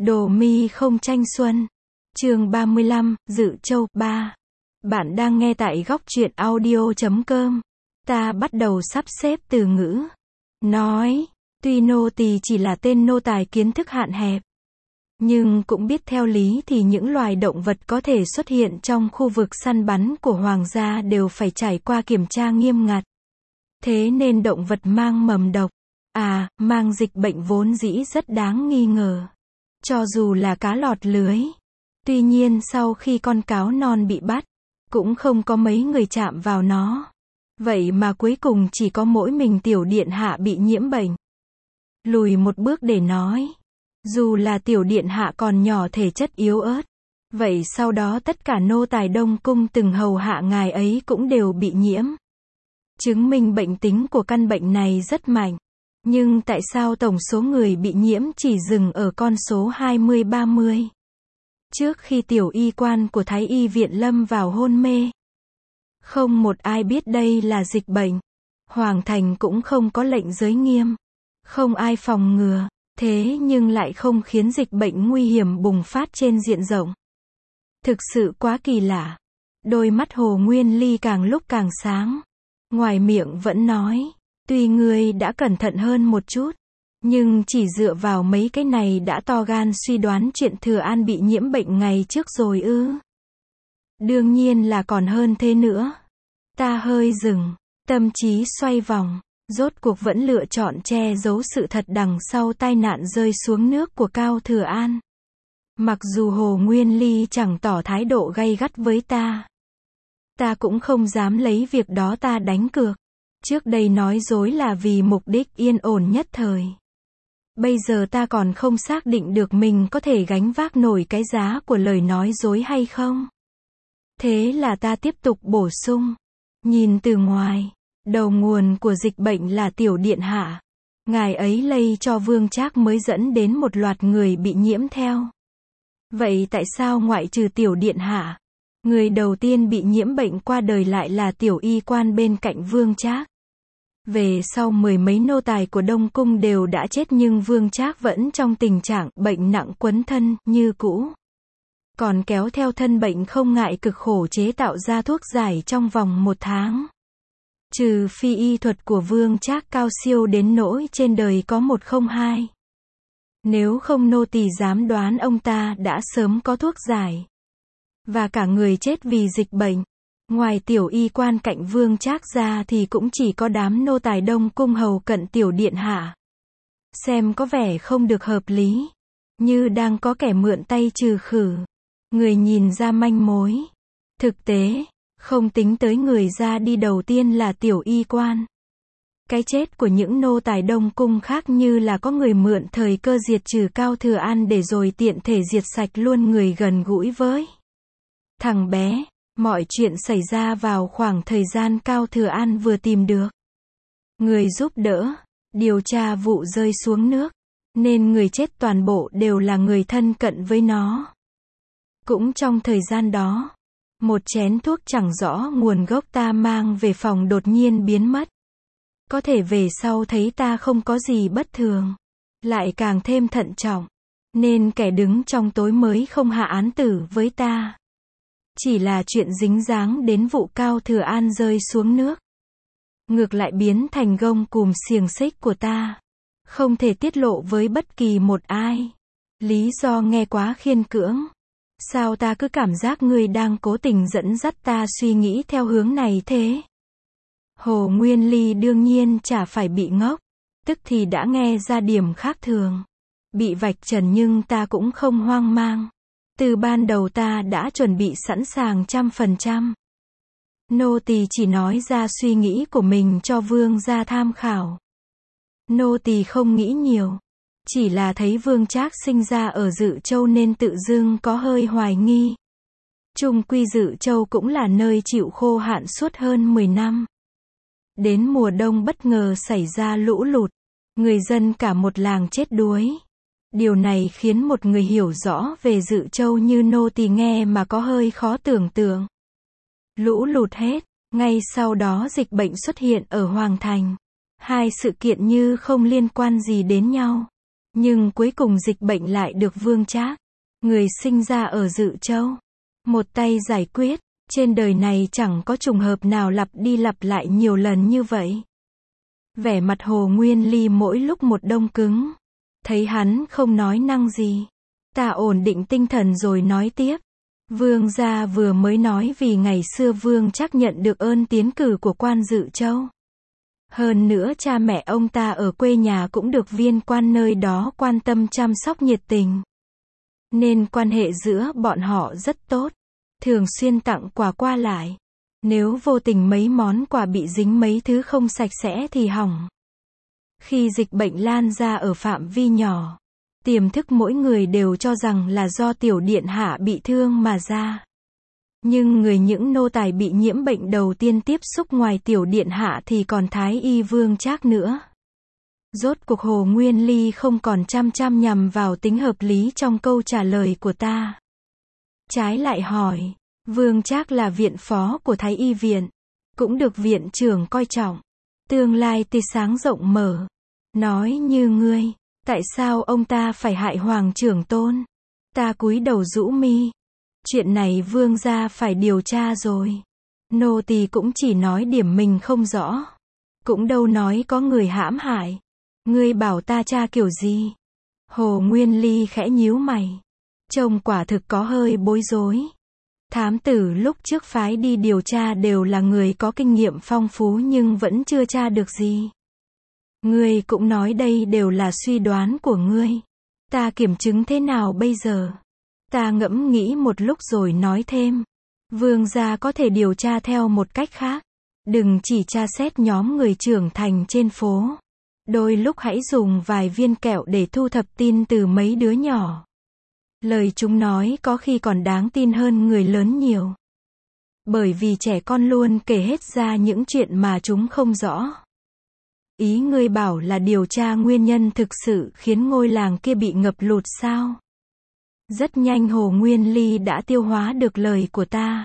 Đồ mi không tranh xuân. Chương 35, Dự Châu 3. Bạn đang nghe tại góc truyện audio.com. Ta bắt đầu sắp xếp từ ngữ. Nói, tuy nô tỳ chỉ là tên nô tài kiến thức hạn hẹp, nhưng cũng biết theo lý thì những loài động vật có thể xuất hiện trong khu vực săn bắn của hoàng gia đều phải trải qua kiểm tra nghiêm ngặt. Thế nên động vật mang mầm độc, mang dịch bệnh vốn dĩ rất đáng nghi ngờ. Cho dù là cá lọt lưới. Tuy nhiên sau khi con cáo non bị bắt, cũng không có mấy người chạm vào nó. Vậy mà cuối cùng chỉ có mỗi mình tiểu điện hạ bị nhiễm bệnh. Lùi một bước để nói. Dù là tiểu điện hạ còn nhỏ thể chất yếu ớt. Vậy sau đó tất cả nô tài Đông Cung từng hầu hạ ngài ấy cũng đều bị nhiễm. Chứng minh bệnh tính của căn bệnh này rất mạnh. Nhưng tại sao tổng số người bị nhiễm chỉ dừng ở con số 20-30? Trước khi tiểu y quan của Thái y viện lâm vào hôn mê, không một ai biết đây là dịch bệnh. Hoàng thành cũng không có lệnh giới nghiêm. Không ai phòng ngừa. Thế nhưng lại không khiến dịch bệnh nguy hiểm bùng phát trên diện rộng. Thực sự quá kỳ lạ. Đôi mắt Hồ Nguyên Ly càng lúc càng sáng. Ngoài miệng vẫn nói, tuy ngươi đã cẩn thận hơn một chút, nhưng chỉ dựa vào mấy cái này đã to gan suy đoán chuyện Thừa An bị nhiễm bệnh ngày trước rồi ư? Đương nhiên là còn hơn thế nữa. Ta hơi dừng, tâm trí xoay vòng, rốt cuộc vẫn lựa chọn che giấu sự thật đằng sau tai nạn rơi xuống nước của Cao Thừa An. Mặc dù Hồ Nguyên Ly chẳng tỏ thái độ gay gắt với ta cũng không dám lấy việc đó ta đánh cược. Trước đây nói dối là vì mục đích yên ổn nhất thời. Bây giờ ta còn không xác định được mình có thể gánh vác nổi cái giá của lời nói dối hay không. Thế là ta tiếp tục bổ sung. Nhìn từ ngoài, đầu nguồn của dịch bệnh là tiểu điện hạ. Ngài ấy lây cho Vương Trác mới dẫn đến một loạt người bị nhiễm theo. Vậy tại sao ngoại trừ tiểu điện hạ, người đầu tiên bị nhiễm bệnh qua đời lại là tiểu y quan bên cạnh Vương Trác? Về sau mười mấy nô tài của Đông Cung đều đã chết nhưng Vương Trác vẫn trong tình trạng bệnh nặng quấn thân như cũ. Còn kéo theo thân bệnh không ngại cực khổ chế tạo ra thuốc giải trong vòng 1 tháng. Trừ phi y thuật của Vương Trác cao siêu đến nỗi trên đời có một không hai. Nếu không nô tỳ dám đoán ông ta đã sớm có thuốc giải. Và cả người chết vì dịch bệnh. Ngoài tiểu y quan cạnh Vương Trác ra thì cũng chỉ có đám nô tài Đông Cung hầu cận tiểu điện hạ. Xem có vẻ không được hợp lý. Như đang có kẻ mượn tay trừ khử. Người nhìn ra manh mối. Thực tế, không tính tới người ra đi đầu tiên là tiểu y quan. Cái chết của những nô tài Đông Cung khác như là có người mượn thời cơ diệt trừ Cao Thừa An để rồi tiện thể diệt sạch luôn người gần gũi với thằng bé. Mọi chuyện xảy ra vào khoảng thời gian Cao Thừa An vừa tìm được người giúp đỡ, điều tra vụ rơi xuống nước, nên người chết toàn bộ đều là người thân cận với nó. Cũng trong thời gian đó, một chén thuốc chẳng rõ nguồn gốc ta mang về phòng đột nhiên biến mất. Có thể về sau thấy ta không có gì bất thường, lại càng thêm thận trọng, nên kẻ đứng trong tối mới không hạ án tử với ta. Chỉ là chuyện dính dáng đến vụ Cao Thừa An rơi xuống nước, ngược lại biến thành gông cùm xiềng xích của ta, không thể tiết lộ với bất kỳ một ai. Lý do nghe quá khiên cưỡng. Sao ta cứ cảm giác ngươi đang cố tình dẫn dắt ta suy nghĩ theo hướng này thế? Hồ Nguyên Ly đương nhiên chả phải bị ngốc, tức thì đã nghe ra điểm khác thường. Bị vạch trần nhưng ta cũng không hoang mang. Từ ban đầu ta đã chuẩn bị sẵn sàng 100%. Nô tỳ chỉ nói ra suy nghĩ của mình cho Vương gia tham khảo. Nô tỳ không nghĩ nhiều. Chỉ là thấy Vương Trác sinh ra ở Dự Châu nên tự dưng có hơi hoài nghi. Chung quy Dự Châu cũng là nơi chịu khô hạn suốt hơn 10 năm. Đến mùa đông bất ngờ xảy ra lũ lụt. Người dân cả một làng chết đuối. Điều này khiến một người hiểu rõ về Dự Châu như nô tỳ nghe mà có hơi khó tưởng tượng. Lũ lụt hết, ngay sau đó dịch bệnh xuất hiện ở Hoàng thành. Hai sự kiện như không liên quan gì đến nhau. Nhưng cuối cùng dịch bệnh lại được Vương Trác, người sinh ra ở Dự Châu, một tay giải quyết. Trên đời này chẳng có trùng hợp nào lặp đi lặp lại nhiều lần như vậy. Vẻ mặt Hồ Nguyên Ly mỗi lúc một đông cứng. Thấy hắn không nói năng gì, ta ổn định tinh thần rồi nói tiếp. Vương gia vừa mới nói vì ngày xưa Vương Trác nhận được ơn tiến cử của quan Dự Châu. Hơn nữa cha mẹ ông ta ở quê nhà cũng được viên quan nơi đó quan tâm chăm sóc nhiệt tình. Nên quan hệ giữa bọn họ rất tốt, thường xuyên tặng quà qua lại. Nếu vô tình mấy món quà bị dính mấy thứ không sạch sẽ thì hỏng. Khi dịch bệnh lan ra ở phạm vi nhỏ, tiềm thức mỗi người đều cho rằng là do tiểu điện hạ bị thương mà ra. Nhưng những nô tài bị nhiễm bệnh đầu tiên tiếp xúc ngoài tiểu điện hạ thì còn Thái y Vương Trác nữa. Rốt cuộc Hồ Nguyên Ly không còn chăm nhằm vào tính hợp lý trong câu trả lời của ta. Trái lại hỏi, Vương Trác là viện phó của Thái y viện, cũng được viện trưởng coi trọng. Tương lai tươi sáng rộng mở. Nói như ngươi, tại sao ông ta phải hại Hoàng trưởng tôn? Ta cúi đầu rũ mi. Chuyện này Vương gia phải điều tra rồi. Nô tỳ cũng chỉ nói điểm mình không rõ. Cũng đâu nói có người hãm hại. Ngươi bảo ta tra kiểu gì? Hồ Nguyên Ly khẽ nhíu mày. Trông quả thực có hơi bối rối. Thám tử lúc trước phái đi điều tra đều là người có kinh nghiệm phong phú nhưng vẫn chưa tra được gì. Ngươi cũng nói đây đều là suy đoán của ngươi. Ta kiểm chứng thế nào bây giờ? Ta ngẫm nghĩ một lúc rồi nói thêm. Vương gia có thể điều tra theo một cách khác. Đừng chỉ tra xét nhóm người trưởng thành trên phố. Đôi lúc hãy dùng vài viên kẹo để thu thập tin từ mấy đứa nhỏ. Lời chúng nói có khi còn đáng tin hơn người lớn nhiều. Bởi vì trẻ con luôn kể hết ra những chuyện mà chúng không rõ. Ý ngươi bảo là điều tra nguyên nhân thực sự khiến ngôi làng kia bị ngập lụt sao? Rất nhanh Hồ Nguyên Ly đã tiêu hóa được lời của ta.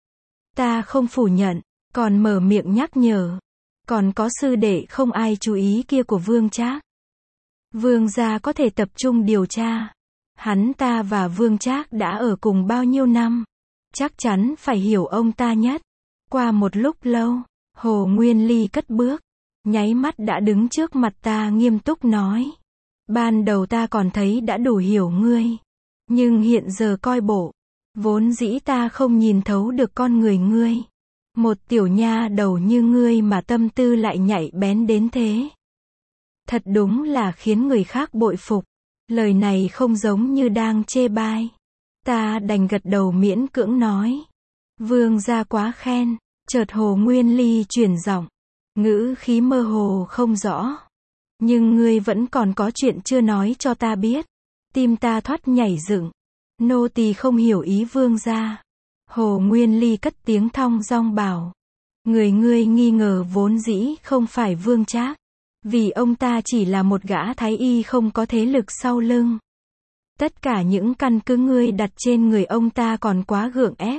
Ta không phủ nhận, còn mở miệng nhắc nhở. Còn có sư đệ không ai chú ý kia của Vương Trác. Vương gia có thể tập trung điều tra. Hắn ta và Vương Trác đã ở cùng bao nhiêu năm. Chắc chắn phải hiểu ông ta nhất. Qua một lúc lâu, Hồ Nguyên Ly cất bước. Nháy mắt đã đứng trước mặt ta nghiêm túc nói. Ban đầu ta còn thấy đã đủ hiểu ngươi. Nhưng hiện giờ coi bộ. Vốn dĩ ta không nhìn thấu được con người ngươi. Một tiểu nha đầu như ngươi mà tâm tư lại nhạy bén đến thế. Thật đúng là khiến người khác bội phục. Lời này không giống như đang chê bai. Ta đành gật đầu miễn cưỡng nói. Vương gia quá khen. Chợt Hồ Nguyên Ly chuyển giọng. Ngữ khí mơ hồ không rõ. Nhưng ngươi vẫn còn có chuyện chưa nói cho ta biết. Tim ta thoát nhảy dựng. Nô tỳ không hiểu ý vương gia. Hồ Nguyên Ly cất tiếng thong dong bảo. Người ngươi nghi ngờ vốn dĩ không phải Vương Trác. Vì ông ta chỉ là một gã thái y không có thế lực sau lưng. Tất cả những căn cứ ngươi đặt trên người ông ta còn quá gượng ép.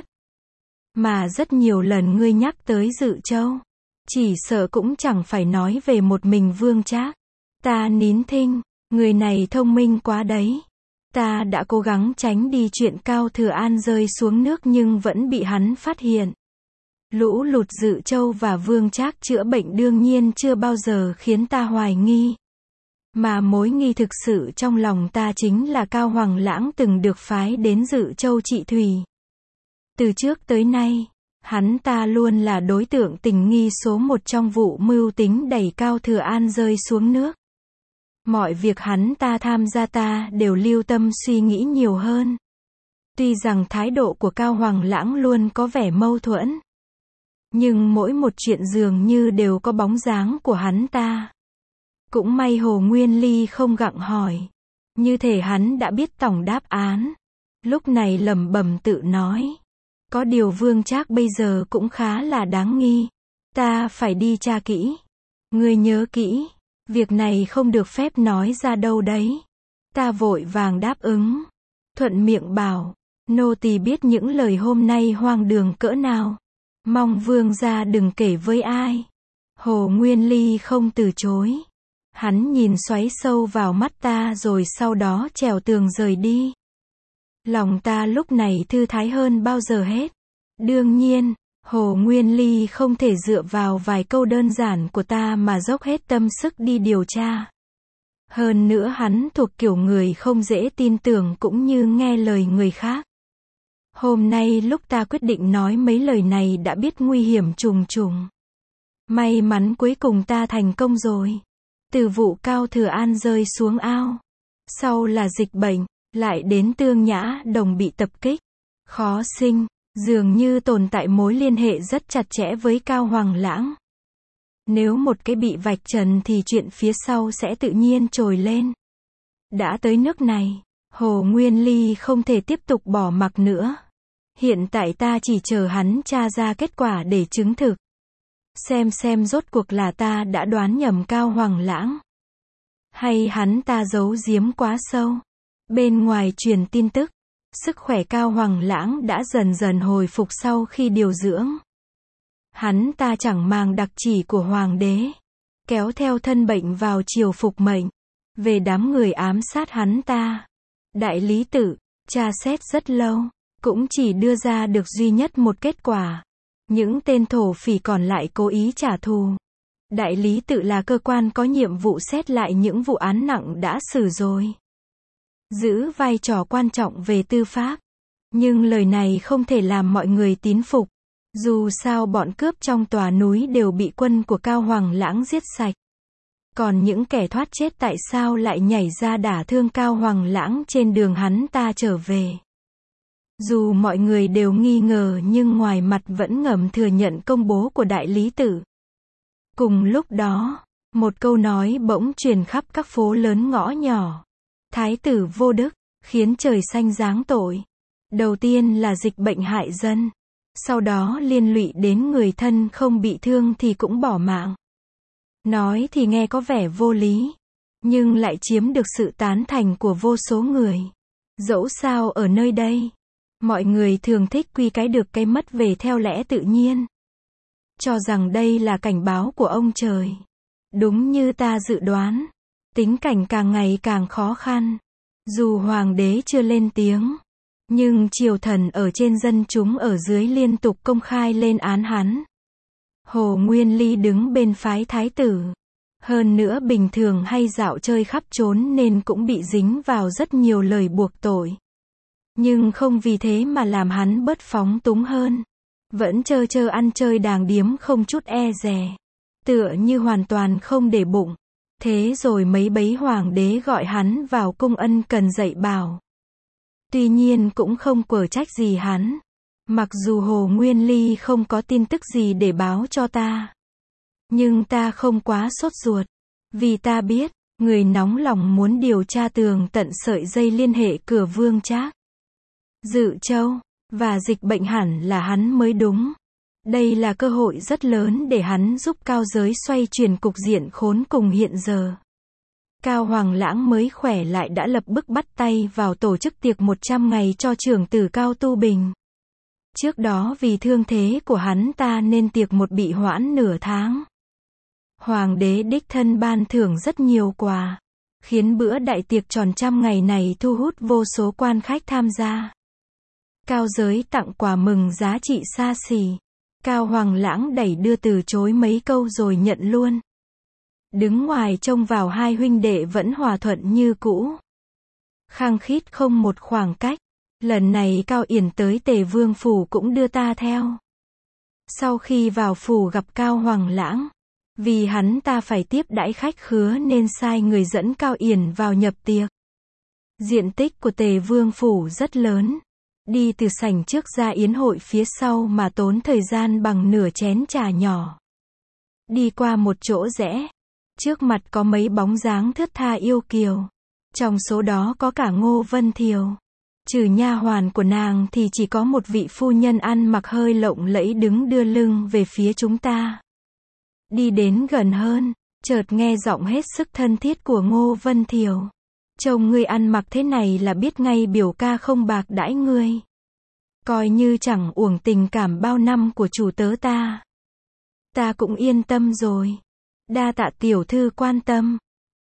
Mà rất nhiều lần ngươi nhắc tới Dự Châu. Chỉ sợ cũng chẳng phải nói về một mình Vương Trác. Ta nín thinh, người này thông minh quá đấy. Ta đã cố gắng tránh đi chuyện Cao Thừa An rơi xuống nước nhưng vẫn bị hắn phát hiện. Lũ lụt Dự Châu và Vương Trác chữa bệnh đương nhiên chưa bao giờ khiến ta hoài nghi. Mà mối nghi thực sự trong lòng ta chính là Cao Hoằng Lãng từng được phái đến Dự Châu trị thủy. Từ trước tới nay, hắn ta luôn là đối tượng tình nghi số một trong vụ mưu tính đẩy Cao Thừa An rơi xuống nước. Mọi việc hắn ta tham gia ta đều lưu tâm suy nghĩ nhiều hơn. Tuy rằng thái độ của Cao Hoằng Lãng luôn có vẻ mâu thuẫn. Nhưng mỗi một chuyện dường như đều có bóng dáng của hắn ta. Cũng may Hồ Nguyên Ly không gặng hỏi. Như thể hắn đã biết tổng đáp án. Lúc này lẩm bẩm tự nói. Có điều Vương Trác bây giờ cũng khá là đáng nghi. Ta phải đi tra kỹ. Ngươi nhớ kỹ. Việc này không được phép nói ra đâu đấy. Ta vội vàng đáp ứng. Thuận miệng bảo. Nô tỳ biết những lời hôm nay hoang đường cỡ nào. Mong Vương gia đừng kể với ai. Hồ Nguyên Ly không từ chối. Hắn nhìn xoáy sâu vào mắt ta rồi sau đó trèo tường rời đi. Lòng ta lúc này thư thái hơn bao giờ hết. Đương nhiên, Hồ Nguyên Ly không thể dựa vào vài câu đơn giản của ta mà dốc hết tâm sức đi điều tra. Hơn nữa hắn thuộc kiểu người không dễ tin tưởng cũng như nghe lời người khác. Hôm nay lúc ta quyết định nói mấy lời này đã biết nguy hiểm trùng trùng. May mắn cuối cùng ta thành công rồi. Từ vụ Cao Thừa An rơi xuống ao. Sau là dịch bệnh, lại đến Tương Nhã Đồng bị tập kích. Khó sinh, dường như tồn tại mối liên hệ rất chặt chẽ với Cao Hoàng Lãng. Nếu một cái bị vạch trần thì chuyện phía sau sẽ tự nhiên trồi lên. Đã tới nước này, Hồ Nguyên Ly không thể tiếp tục bỏ mặc nữa. Hiện tại ta chỉ chờ hắn tra ra kết quả để chứng thực. Xem rốt cuộc là ta đã đoán nhầm Cao Hoàng Lãng. Hay hắn ta giấu giếm quá sâu. Bên ngoài truyền tin tức, sức khỏe Cao Hoàng Lãng đã dần dần hồi phục sau khi điều dưỡng. Hắn ta chẳng màng đặc chỉ của Hoàng đế. Kéo theo thân bệnh vào triều phục mệnh. Về đám người ám sát hắn ta. Đại lý tự, tra xét rất lâu, cũng chỉ đưa ra được duy nhất một kết quả. Những tên thổ phỉ còn lại cố ý trả thù. Đại lý tự là cơ quan có nhiệm vụ xét lại những vụ án nặng đã xử rồi. Giữ vai trò quan trọng về tư pháp. Nhưng lời này không thể làm mọi người tín phục. Dù sao bọn cướp trong tòa núi đều bị quân của Cao Hoàng Lãng giết sạch. Còn những kẻ thoát chết tại sao lại nhảy ra đả thương Cao Hoàng Lãng trên đường hắn ta trở về. Dù mọi người đều nghi ngờ nhưng ngoài mặt vẫn ngầm thừa nhận công bố của đại lý tự. Cùng lúc đó, một câu nói bỗng truyền khắp các phố lớn ngõ nhỏ. Thái tử vô đức, khiến trời xanh giáng tội. Đầu tiên là dịch bệnh hại dân. Sau đó liên lụy đến người thân không bị thương thì cũng bỏ mạng. Nói thì nghe có vẻ vô lý. Nhưng lại chiếm được sự tán thành của vô số người. Dẫu sao ở nơi đây, mọi người thường thích quy cái được cái mất về theo lẽ tự nhiên. Cho rằng đây là cảnh báo của ông trời. Đúng như ta dự đoán. Tính cảnh càng ngày càng khó khăn. Dù hoàng đế chưa lên tiếng. Nhưng triều thần ở trên dân chúng ở dưới liên tục công khai lên án hắn. Hồ Nguyên Ly đứng bên phái thái tử. Hơn nữa bình thường hay dạo chơi khắp trốn nên cũng bị dính vào rất nhiều lời buộc tội. Nhưng không vì thế mà làm hắn bớt phóng túng hơn. Vẫn chơ ăn chơi đàng điếm không chút e dè. Tựa như hoàn toàn không để bụng. Thế rồi mấy bấy hoàng đế gọi hắn vào cung ân cần dạy bảo. Tuy nhiên cũng không quở trách gì hắn. Mặc dù Hồ Nguyên Ly không có tin tức gì để báo cho ta. Nhưng ta không quá sốt ruột. Vì ta biết, người nóng lòng muốn điều tra tường tận sợi dây liên hệ Cửa Vương Trác, Dự Châu, và dịch bệnh hẳn là hắn mới đúng. Đây là cơ hội rất lớn để hắn giúp Cao giới xoay chuyển cục diện khốn cùng hiện giờ. Cao Hoàng Lãng mới khỏe lại đã lập bức bắt tay vào tổ chức tiệc 100 ngày cho trưởng tử Cao Tu Bình. Trước đó vì thương thế của hắn ta nên tiệc một bị hoãn nửa tháng. Hoàng đế đích thân ban thưởng rất nhiều quà, khiến bữa đại tiệc tròn 100 ngày này thu hút vô số quan khách tham gia. Cao giới tặng quà mừng giá trị xa xỉ. Cao Hoàng Lãng đẩy đưa từ chối mấy câu rồi nhận luôn. Đứng ngoài trông vào hai huynh đệ vẫn hòa thuận như cũ. Khăng khít không một khoảng cách. Lần này Cao Yển tới Tề Vương phủ cũng đưa ta theo. Sau khi vào phủ gặp Cao Hoàng Lãng, vì hắn ta phải tiếp đãi khách khứa nên sai người dẫn Cao Yển vào nhập tiệc. Diện tích của Tề Vương phủ rất lớn. Đi từ sảnh trước ra yến hội phía sau mà tốn thời gian bằng nửa chén trà nhỏ. Đi qua một chỗ rẽ. Trước mặt có mấy bóng dáng thướt tha yêu kiều. Trong số đó có cả Ngô Vân Thiều. Trừ nha hoàn của nàng thì chỉ có một vị phu nhân ăn mặc hơi lộng lẫy đứng đưa lưng về phía chúng ta. Đi đến gần hơn, chợt nghe giọng hết sức thân thiết của Ngô Vân Thiều. Trông ngươi ăn mặc thế này là biết ngay biểu ca không bạc đãi ngươi. Coi như chẳng uổng tình cảm bao năm của chủ tớ ta. Ta cũng yên tâm rồi. Đa tạ tiểu thư quan tâm.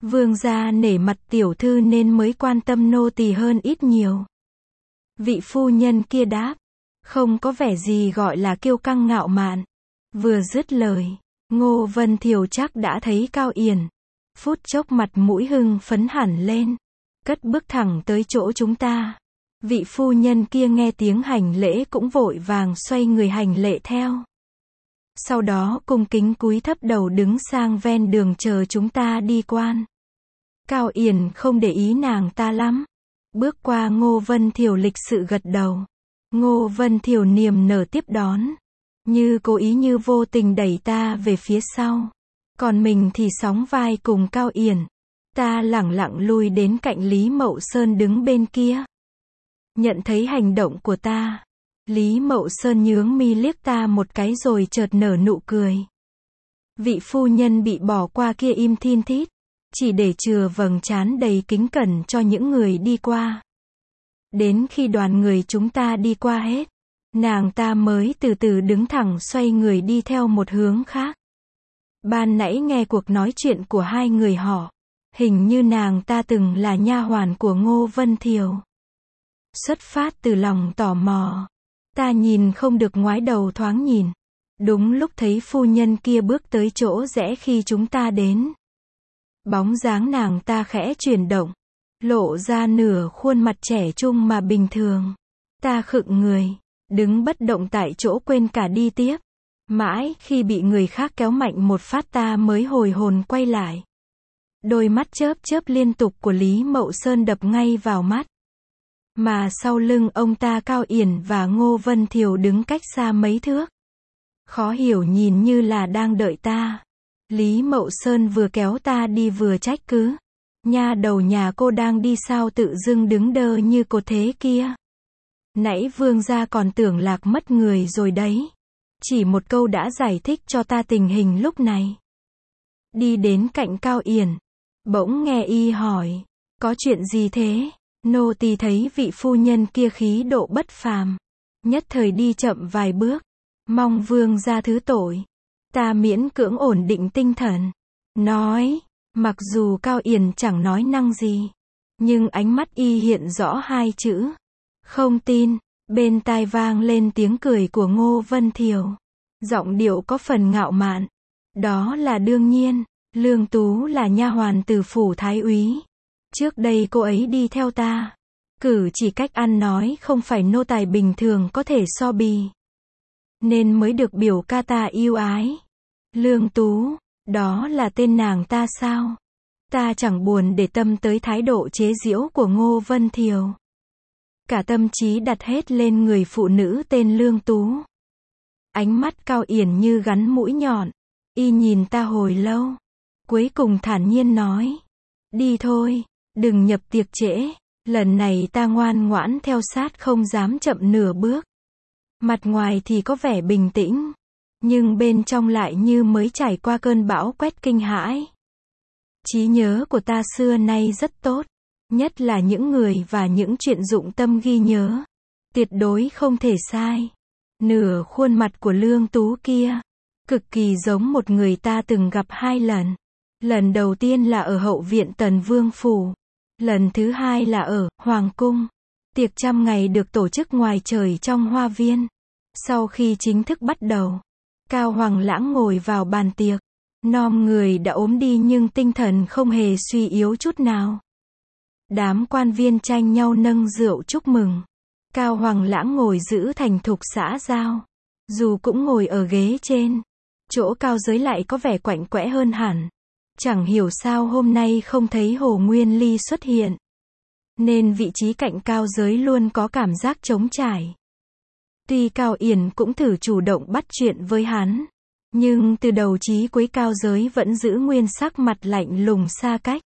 Vương gia nể mặt tiểu thư nên mới quan tâm nô tỳ hơn ít nhiều. Vị phu nhân kia đáp, không có vẻ gì gọi là kiêu căng ngạo mạn. Vừa dứt lời, Ngô Vân Thiều chắc đã thấy Cao Yển. Phút chốc mặt mũi hưng phấn hẳn lên, cất bước thẳng tới chỗ chúng ta. Vị phu nhân kia nghe tiếng hành lễ cũng vội vàng xoay người hành lễ theo. Sau đó cung kính cúi thấp đầu đứng sang ven đường chờ chúng ta đi quan. Cao Yển không để ý nàng ta lắm. Bước qua Ngô Vân Thiều lịch sự gật đầu. Ngô Vân Thiều niềm nở tiếp đón. Như cố ý như vô tình đẩy ta về phía sau. Còn mình thì sóng vai cùng Cao Yển. Ta lẳng lặng lui đến cạnh Lý Mậu Sơn đứng bên kia. Nhận thấy hành động của ta, Lý Mậu Sơn nhướng mi liếc ta một cái rồi chợt nở nụ cười. Vị phu nhân bị bỏ qua kia im thin thít, chỉ để chừa vầng trán đầy kính cẩn cho những người đi qua. Đến khi đoàn người chúng ta đi qua hết, nàng ta mới từ từ đứng thẳng xoay người đi theo một hướng khác. Ban nãy nghe cuộc nói chuyện của hai người họ, hình như nàng ta từng là nha hoàn của Ngô Vân Thiều. Xuất phát từ lòng tò mò, ta nhìn không được ngoái đầu thoáng nhìn. Đúng lúc thấy phu nhân kia bước tới chỗ rẽ khi chúng ta đến. Bóng dáng nàng ta khẽ chuyển động, lộ ra nửa khuôn mặt trẻ trung mà bình thường. Ta khựng người, đứng bất động tại chỗ quên cả đi tiếp. Mãi khi bị người khác kéo mạnh một phát ta mới hồi hồn quay lại. Đôi mắt chớp chớp liên tục của Lý Mậu Sơn đập ngay vào mắt. Mà sau lưng ông ta Cao Yển và Ngô Vân Thiều đứng cách xa mấy thước. Khó hiểu nhìn như là đang đợi ta. Lý Mậu Sơn vừa kéo ta đi vừa trách cứ. Nha đầu nhà cô đang đi sao tự dưng đứng đơ như cột thế kia. Nãy vương gia còn tưởng lạc mất người rồi đấy. Chỉ một câu đã giải thích cho ta tình hình lúc này. Đi đến cạnh Cao Yển, bỗng nghe y hỏi, có chuyện gì thế? Nô tỳ thấy vị phu nhân kia khí độ bất phàm, nhất thời đi chậm vài bước, mong vương gia thứ tội. Ta miễn cưỡng ổn định tinh thần, nói, mặc dù Cao Yển chẳng nói năng gì, nhưng ánh mắt y hiện rõ hai chữ, không tin. Bên tai vang lên tiếng cười của Ngô Vân Thiều, giọng điệu có phần ngạo mạn. Đó là đương nhiên, Lương Tú là nha hoàn từ phủ thái úy. Trước đây cô ấy đi theo ta. Cử chỉ cách ăn nói không phải nô tài bình thường có thể so bì. Nên mới được biểu ca ta yêu ái. Lương Tú, đó là tên nàng ta sao? Ta chẳng buồn để tâm tới thái độ chế giễu của Ngô Vân Thiều. Cả tâm trí đặt hết lên người phụ nữ tên Lương Tú. Ánh mắt Cao Yển như gắn mũi nhọn. Y nhìn ta hồi lâu. Cuối cùng thản nhiên nói. Đi thôi, đừng nhập tiệc trễ. Lần này ta ngoan ngoãn theo sát không dám chậm nửa bước. Mặt ngoài thì có vẻ bình tĩnh. Nhưng bên trong lại như mới trải qua cơn bão quét kinh hãi. Trí nhớ của ta xưa nay rất tốt. Nhất là những người và những chuyện dụng tâm ghi nhớ. Tuyệt đối không thể sai. Nửa khuôn mặt của Lương Tú kia, cực kỳ giống một người ta từng gặp hai lần. Lần đầu tiên là ở hậu viện Tần Vương Phủ. Lần thứ hai là ở Hoàng Cung. Tiệc 100 ngày được tổ chức ngoài trời trong hoa viên. Sau khi chính thức bắt đầu, Cao Hoàng Lãng ngồi vào bàn tiệc. Non người đã ốm đi nhưng tinh thần không hề suy yếu chút nào. Đám quan viên tranh nhau nâng rượu chúc mừng. Cao Hoàng Lãng ngồi giữ thành thục xã giao. Dù cũng ngồi ở ghế trên, chỗ Cao Giới lại có vẻ quạnh quẽ hơn hẳn. Chẳng hiểu sao hôm nay không thấy Hồ Nguyên Ly xuất hiện. Nên vị trí cạnh Cao Giới luôn có cảm giác trống trải. Tuy Cao Yển cũng thử chủ động bắt chuyện với hắn. Nhưng từ đầu chí cuối Cao Giới vẫn giữ nguyên sắc mặt lạnh lùng xa cách.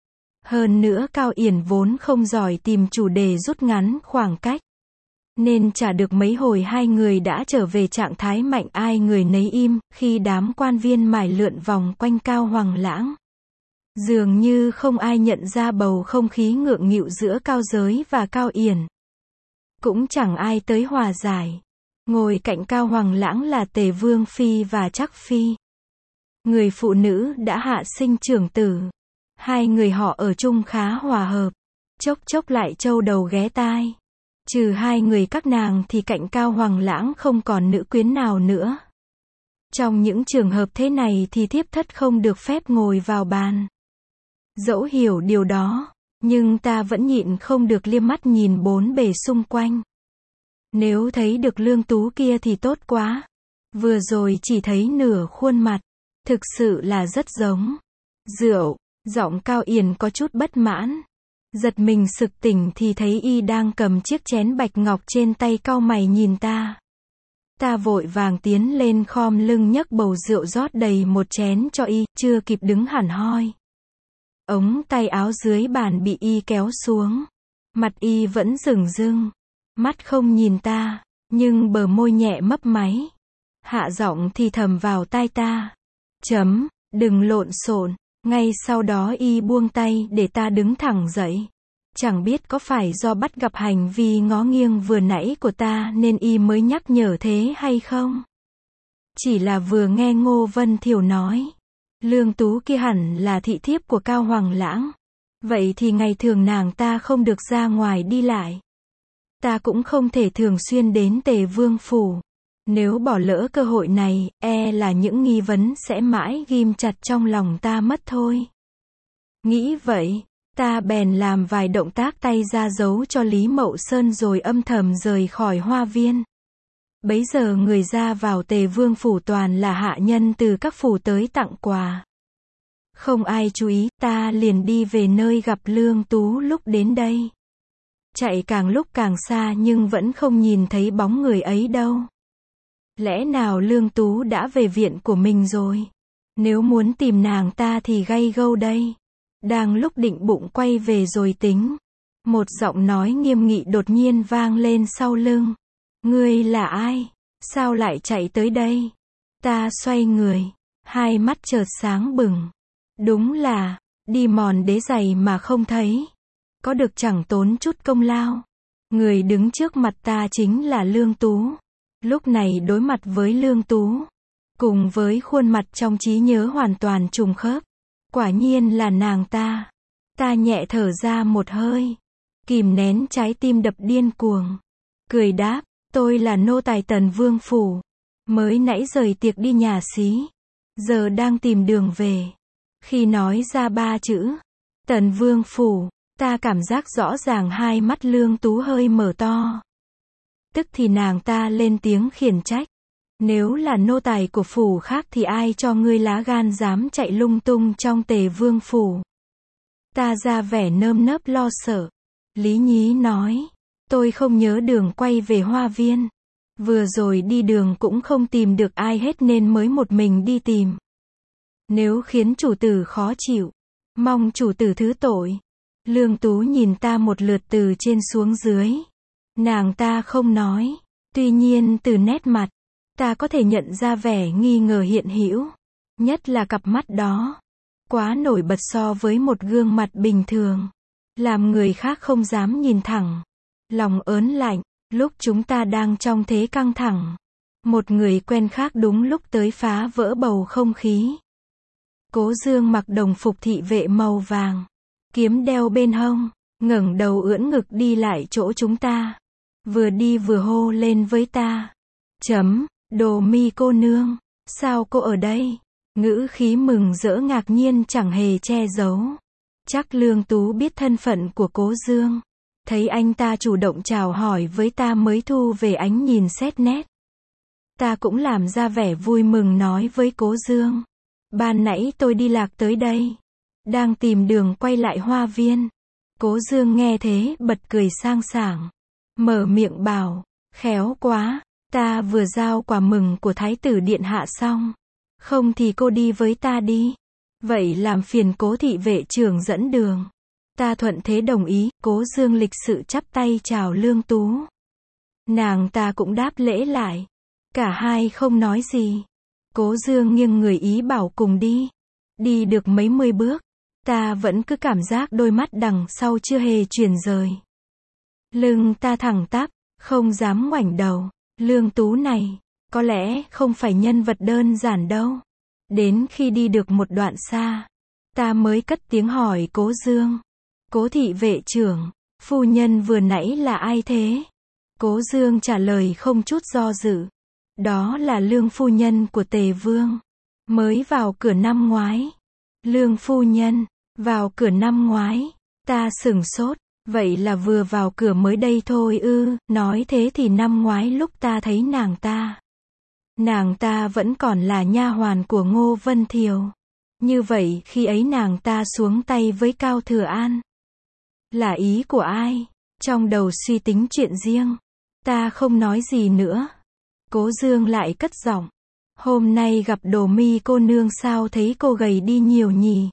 Hơn nữa Cao Yển vốn không giỏi tìm chủ đề rút ngắn khoảng cách. Nên chả được mấy hồi hai người đã trở về trạng thái mạnh ai người nấy im, khi đám quan viên mải lượn vòng quanh Cao Hoàng Lãng. Dường như không ai nhận ra bầu không khí ngượng nghịu giữa Cao Giới và Cao Yển. Cũng chẳng ai tới hòa giải. Ngồi cạnh Cao Hoàng Lãng là Tề Vương Phi và Trắc Phi. Người phụ nữ đã hạ sinh trưởng tử. Hai người họ ở chung khá hòa hợp. Chốc chốc lại trâu đầu ghé tai. Trừ hai người các nàng thì cạnh Cao Hoằng Lãng không còn nữ quyến nào nữa. Trong những trường hợp thế này thì thiếp thất không được phép ngồi vào bàn. Dẫu hiểu điều đó, nhưng ta vẫn nhịn không được liếc mắt nhìn bốn bề xung quanh. Nếu thấy được Lương Tú kia thì tốt quá. Vừa rồi chỉ thấy nửa khuôn mặt. Thực sự là rất giống. Rượu, giọng Cao Yển có chút bất mãn. Giật mình sực tỉnh thì thấy y đang cầm chiếc chén bạch ngọc trên tay, cau mày nhìn ta. Ta vội vàng tiến lên khom lưng nhấc bầu rượu rót đầy một chén cho y, chưa kịp đứng hẳn hoi. Ống tay áo dưới bàn bị y kéo xuống. Mặt y vẫn rửng rưng. Mắt không nhìn ta, nhưng bờ môi nhẹ mấp máy. Hạ giọng thì thầm vào tai ta. Đừng lộn xộn. Ngay sau đó y buông tay để ta đứng thẳng dậy. Chẳng biết có phải do bắt gặp hành vi ngó nghiêng vừa nãy của ta nên y mới nhắc nhở thế hay không? Chỉ là vừa nghe Ngô Vân Thiểu nói, Lương Tú kia hẳn là thị thiếp của Cao Hoằng Lãng. Vậy thì ngày thường nàng ta không được ra ngoài đi lại. Ta cũng không thể thường xuyên đến Tề Vương phủ. Nếu bỏ lỡ cơ hội này, e là những nghi vấn sẽ mãi ghim chặt trong lòng ta mất thôi. Nghĩ vậy, ta bèn làm vài động tác tay ra dấu cho Lý Mậu Sơn rồi âm thầm rời khỏi hoa viên. Bấy giờ người ra vào Tề Vương phủ toàn là hạ nhân từ các phủ tới tặng quà. Không ai chú ý, ta liền đi về nơi gặp Lương Tú lúc đến đây. Chạy càng lúc càng xa nhưng vẫn không nhìn thấy bóng người ấy đâu. Lẽ nào Lương Tú đã về viện của mình rồi? Nếu muốn tìm nàng ta thì gay gâu đây. Đang lúc định bụng quay về rồi tính. Một giọng nói nghiêm nghị đột nhiên vang lên sau lưng. Ngươi là ai? Sao lại chạy tới đây? Ta xoay người. Hai mắt chợt sáng bừng. Đúng là, đi mòn đế giày mà không thấy. Có được chẳng tốn chút công lao. Người đứng trước mặt ta chính là Lương Tú. Lúc này đối mặt với Lương Tú, cùng với khuôn mặt trong trí nhớ hoàn toàn trùng khớp. Quả nhiên là nàng ta. Ta nhẹ thở ra một hơi, kìm nén trái tim đập điên cuồng. Cười đáp, tôi là nô tài Tần Vương phủ. Mới nãy rời tiệc đi nhà xí. Giờ đang tìm đường về. Khi nói ra ba chữ Tần Vương phủ, ta cảm giác rõ ràng hai mắt Lương Tú hơi mở to. Tức thì nàng ta lên tiếng khiển trách. Nếu là nô tài của phủ khác thì ai cho ngươi lá gan dám chạy lung tung trong Tề Vương phủ? Ta ra vẻ nơm nớp lo sợ. Lý Nhí nói, tôi không nhớ đường quay về hoa viên. Vừa rồi đi đường cũng không tìm được ai hết nên mới một mình đi tìm. Nếu khiến chủ tử khó chịu, mong chủ tử thứ tội. Lương Tú nhìn ta một lượt từ trên xuống dưới. Nàng ta không nói. Tuy nhiên từ nét mặt, ta có thể nhận ra vẻ nghi ngờ hiện hữu. Nhất là cặp mắt đó. Quá nổi bật so với một gương mặt bình thường. Làm người khác không dám nhìn thẳng. Lòng ớn lạnh. Lúc chúng ta đang trong thế căng thẳng. Một người quen khác đúng lúc tới phá vỡ bầu không khí. Cố Dương mặc đồng phục thị vệ màu vàng. Kiếm đeo bên hông. Ngẩng đầu ưỡn ngực đi lại chỗ chúng ta. Vừa đi vừa hô lên với ta. Đồ Mi cô nương. Sao cô ở đây? Ngữ khí mừng rỡ ngạc nhiên chẳng hề che giấu. Chắc Lương Tú biết thân phận của Cố Dương. Thấy anh ta chủ động chào hỏi với ta mới thu về ánh nhìn xét nét. Ta cũng làm ra vẻ vui mừng nói với Cố Dương. Ban nãy tôi đi lạc tới đây. Đang tìm đường quay lại hoa viên. Cố Dương nghe thế bật cười sang sảng. Mở miệng bảo, khéo quá, ta vừa giao quà mừng của Thái tử Điện Hạ xong. Không thì cô đi với ta đi. Vậy làm phiền Cố thị vệ trưởng dẫn đường. Ta thuận thế đồng ý. Cố Dương lịch sự chắp tay chào Lương Tú. Nàng ta cũng đáp lễ lại. Cả hai không nói gì. Cố Dương nghiêng người ý bảo cùng đi. Đi được mấy mươi bước, ta vẫn cứ cảm giác đôi mắt đằng sau chưa hề chuyển rời. Lưng ta thẳng tắp, không dám ngoảnh đầu. Lương Tú này, có lẽ không phải nhân vật đơn giản đâu. Đến khi đi được một đoạn xa, Ta mới cất tiếng hỏi Cố Dương. Cố thị vệ trưởng, phu nhân vừa nãy là ai thế? Cố Dương trả lời không chút do dự. Đó là Lương phu nhân của Tề Vương. Mới vào cửa năm ngoái. Lương phu nhân, vào cửa năm ngoái. Ta sửng sốt. Vậy là vừa vào cửa mới đây thôi ư? Nói thế thì năm ngoái lúc ta thấy nàng ta vẫn còn là nha hoàn của Ngô Vân Thiều. Như vậy khi ấy nàng ta xuống tay với Cao Thừa An. Là ý của ai? Trong đầu suy tính chuyện riêng. Ta không nói gì nữa. Cố Dương lại cất giọng. Hôm nay gặp Đồ Mi cô nương sao thấy cô gầy đi nhiều nhỉ?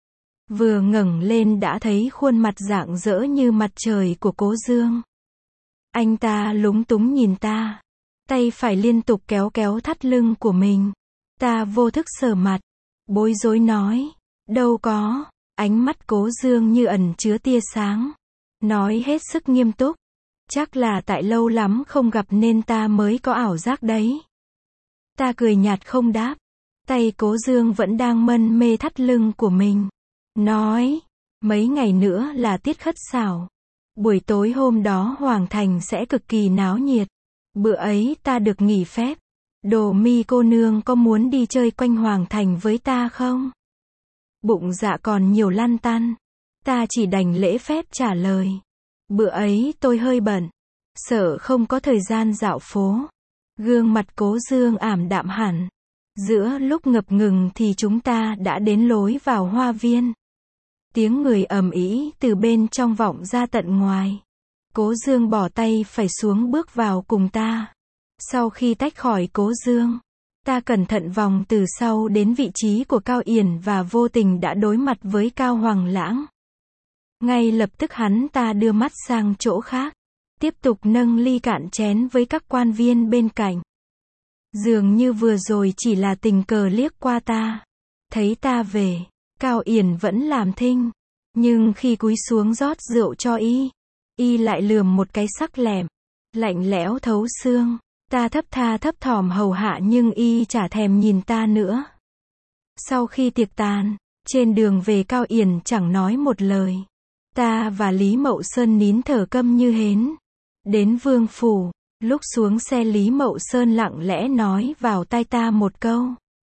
Vừa ngẩng lên đã thấy khuôn mặt rạng rỡ như mặt trời của Cố Dương. Anh ta lúng túng nhìn ta. Tay phải liên tục kéo kéo thắt lưng của mình. Ta vô thức sờ mặt. Bối rối nói. Đâu có. Ánh mắt Cố Dương như ẩn chứa tia sáng. Nói hết sức nghiêm túc. Chắc là tại lâu lắm không gặp nên ta mới có ảo giác đấy. Ta cười nhạt không đáp. Tay Cố Dương vẫn đang mân mê thắt lưng của mình. Nói. Mấy ngày nữa là tiết khất xảo. Buổi tối hôm đó Hoàng Thành sẽ cực kỳ náo nhiệt. Bữa ấy ta được nghỉ phép. Đồ Mi cô nương có muốn đi chơi quanh Hoàng Thành với ta không? Bụng dạ còn nhiều lăn tăn. Ta chỉ đành lễ phép trả lời. Bữa ấy tôi hơi bận. Sợ không có thời gian dạo phố. Gương mặt Cố Dương ảm đạm hẳn. Giữa lúc ngập ngừng thì chúng ta đã đến lối vào hoa viên. Tiếng người ầm ĩ từ bên trong vọng ra tận ngoài. Cố Dương bỏ tay phải xuống bước vào cùng ta. Sau khi tách khỏi Cố Dương, ta cẩn thận vòng từ sau đến vị trí của Cao Yển và vô tình đã đối mặt với Cao Hoàng Lãng. Ngay lập tức hắn ta đưa mắt sang chỗ khác, tiếp tục nâng ly cạn chén với các quan viên bên cạnh. Dường như vừa rồi chỉ là tình cờ liếc qua ta. Thấy ta về, Cao Yển vẫn làm thinh, nhưng khi cúi xuống rót rượu cho y lại lườm một cái sắc lẹm, lạnh lẽo thấu xương. Ta thấp tha thấp thỏm hầu hạ nhưng y chả thèm nhìn ta nữa. Sau khi tiệc tàn, trên đường về Cao Yển chẳng nói một lời. Ta và Lý Mậu Sơn nín thở câm như hến. Đến Vương phủ, lúc xuống xe Lý Mậu Sơn lặng lẽ nói vào tai ta một câu.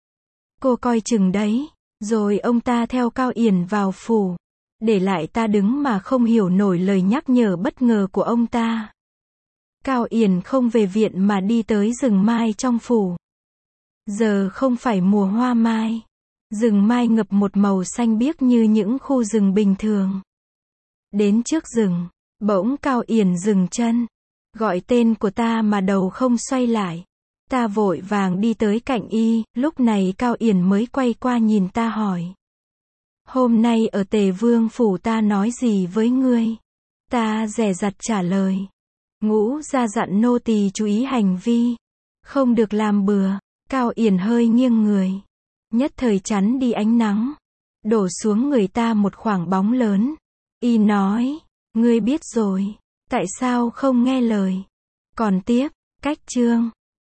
Cô coi chừng đấy. Rồi ông ta theo Cao Yển vào phủ, để lại ta đứng mà không hiểu nổi lời nhắc nhở bất ngờ của ông ta. Cao Yển không về viện mà đi tới rừng mai trong phủ. Giờ không phải mùa hoa mai. Rừng mai ngập một màu xanh biếc như những khu rừng bình thường. Đến trước rừng, bỗng Cao Yển dừng chân. Gọi tên của ta mà đầu không xoay lại. Ta vội vàng đi tới cạnh y, lúc này Cao Yển mới quay qua nhìn ta hỏi. Hôm nay ở Tề Vương phủ ta nói gì với ngươi? Ta dè dặt trả lời. Ngũ gia dặn nô tỳ chú ý hành vi. Không được làm bừa. Cao Yển hơi nghiêng người. Nhất thời chắn đi ánh nắng. Đổ xuống người ta một khoảng bóng lớn. Y nói. Ngươi biết rồi. Tại sao không nghe lời? Còn tiếp. Cách chương.